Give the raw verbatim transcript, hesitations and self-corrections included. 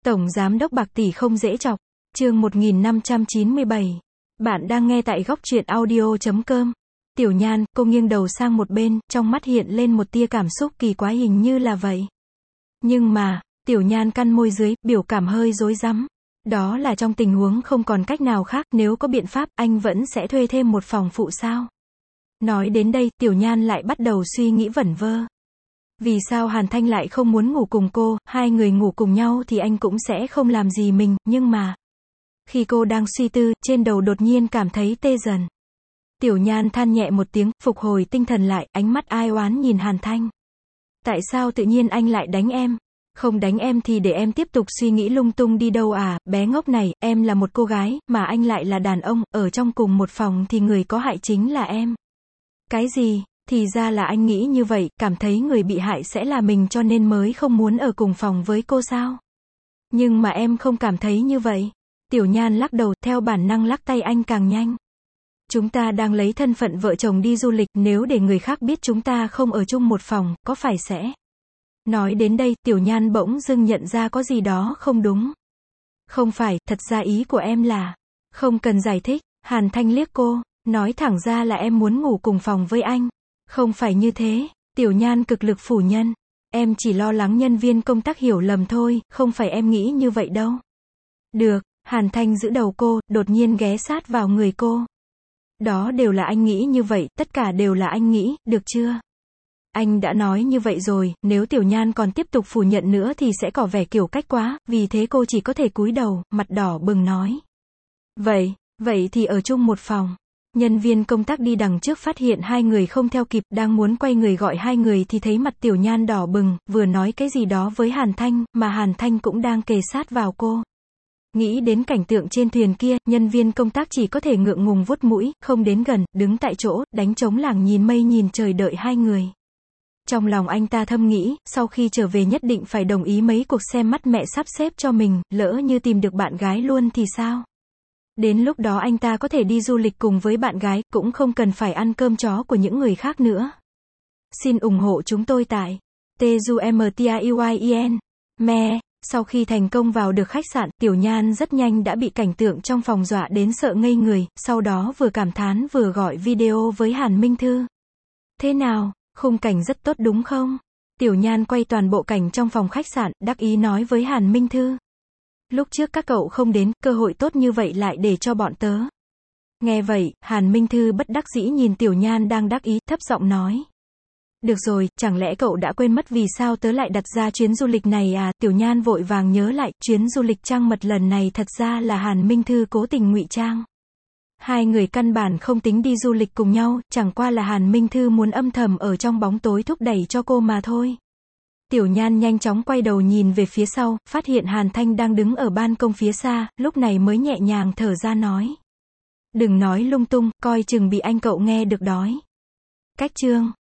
Tổng giám đốc bạc tỷ không dễ chọc. Chương một nghìn năm trăm chín mươi bảy. Bạn đang nghe tại góc truyện audio chấm com. Tiểu Nhan, cô nghiêng đầu sang một bên, trong mắt hiện lên một tia cảm xúc kỳ quái, hình như là vậy. Nhưng mà, Tiểu Nhan cắn môi dưới, biểu cảm hơi rối rắm. Đó là trong tình huống không còn cách nào khác, nếu có biện pháp, anh vẫn sẽ thuê thêm một phòng phụ sao? Nói đến đây, Tiểu Nhan lại bắt đầu suy nghĩ vẩn vơ. Vì sao Hàn Thanh lại không muốn ngủ cùng cô, hai người ngủ cùng nhau thì anh cũng sẽ không làm gì mình, nhưng mà... Khi cô đang suy tư, trên đầu đột nhiên cảm thấy tê dần. Tiểu Nhan than nhẹ một tiếng, phục hồi tinh thần lại, ánh mắt ai oán nhìn Hàn Thanh. Tại sao tự nhiên anh lại đánh em? Không đánh em thì để em tiếp tục suy nghĩ lung tung đi đâu à, bé ngốc này, em là một cô gái, mà anh lại là đàn ông, ở trong cùng một phòng thì người có hại chính là em. Cái gì? Thì ra là anh nghĩ như vậy, cảm thấy người bị hại sẽ là mình cho nên mới không muốn ở cùng phòng với cô sao? Nhưng mà em không cảm thấy như vậy. Tiểu Nhan lắc đầu, theo bản năng lắc tay anh càng nhanh. Chúng ta đang lấy thân phận vợ chồng đi du lịch, nếu để người khác biết chúng ta không ở chung một phòng, có phải sẽ... Nói đến đây, Tiểu Nhan bỗng dưng nhận ra có gì đó không đúng. Không phải, thật ra ý của em là... Không cần giải thích, Hàn Thanh liếc cô, nói thẳng ra là em muốn ngủ cùng phòng với anh. Không phải như thế, Tiểu Nhan cực lực phủ nhận. Em chỉ lo lắng nhân viên công tác hiểu lầm thôi, không phải em nghĩ như vậy đâu. Được, Hàn Thanh giữ đầu cô, đột nhiên ghé sát vào người cô. Đó đều là anh nghĩ như vậy, tất cả đều là anh nghĩ, được chưa? Anh đã nói như vậy rồi, nếu Tiểu Nhan còn tiếp tục phủ nhận nữa thì sẽ có vẻ kiểu cách quá, vì thế cô chỉ có thể cúi đầu, mặt đỏ bừng nói. Vậy, vậy thì ở chung một phòng. Nhân viên công tác đi đằng trước phát hiện hai người không theo kịp, đang muốn quay người gọi hai người thì thấy mặt Tiểu Nhan đỏ bừng, vừa nói cái gì đó với Hàn Thanh, mà Hàn Thanh cũng đang kề sát vào cô. Nghĩ đến cảnh tượng trên thuyền kia, nhân viên công tác chỉ có thể ngượng ngùng vuốt mũi, không đến gần, đứng tại chỗ, đánh trống lảng nhìn mây nhìn trời đợi hai người. Trong lòng anh ta thầm nghĩ, sau khi trở về nhất định phải đồng ý mấy cuộc xem mắt mẹ sắp xếp cho mình, lỡ như tìm được bạn gái luôn thì sao? Đến lúc đó anh ta có thể đi du lịch cùng với bạn gái, cũng không cần phải ăn cơm chó của những người khác nữa. Xin ủng hộ chúng tôi tại T-U-M-T-A-Y-I-N. Me. Sau khi thành công vào được khách sạn, Tiểu Nhan rất nhanh đã bị cảnh tượng trong phòng dọa đến sợ ngây người, sau đó vừa cảm thán vừa gọi video với Hàn Minh Thư. Thế nào, khung cảnh rất tốt đúng không? Tiểu Nhan quay toàn bộ cảnh trong phòng khách sạn, đắc ý nói với Hàn Minh Thư. Lúc trước các cậu không đến, cơ hội tốt như vậy lại để cho bọn tớ. Nghe vậy, Hàn Minh Thư bất đắc dĩ nhìn Tiểu Nhan đang đắc ý, thấp giọng nói. Được rồi, chẳng lẽ cậu đã quên mất vì sao tớ lại đặt ra chuyến du lịch này à? Tiểu Nhan vội vàng nhớ lại, chuyến du lịch trăng mật lần này thật ra là Hàn Minh Thư cố tình ngụy trang. Hai người căn bản không tính đi du lịch cùng nhau, chẳng qua là Hàn Minh Thư muốn âm thầm ở trong bóng tối thúc đẩy cho cô mà thôi. Tiểu Nhan nhanh chóng quay đầu nhìn về phía sau, phát hiện Hàn Thanh đang đứng ở ban công phía xa, lúc này mới nhẹ nhàng thở ra nói. Đừng nói lung tung, coi chừng bị anh cậu nghe được đói. Cách chương.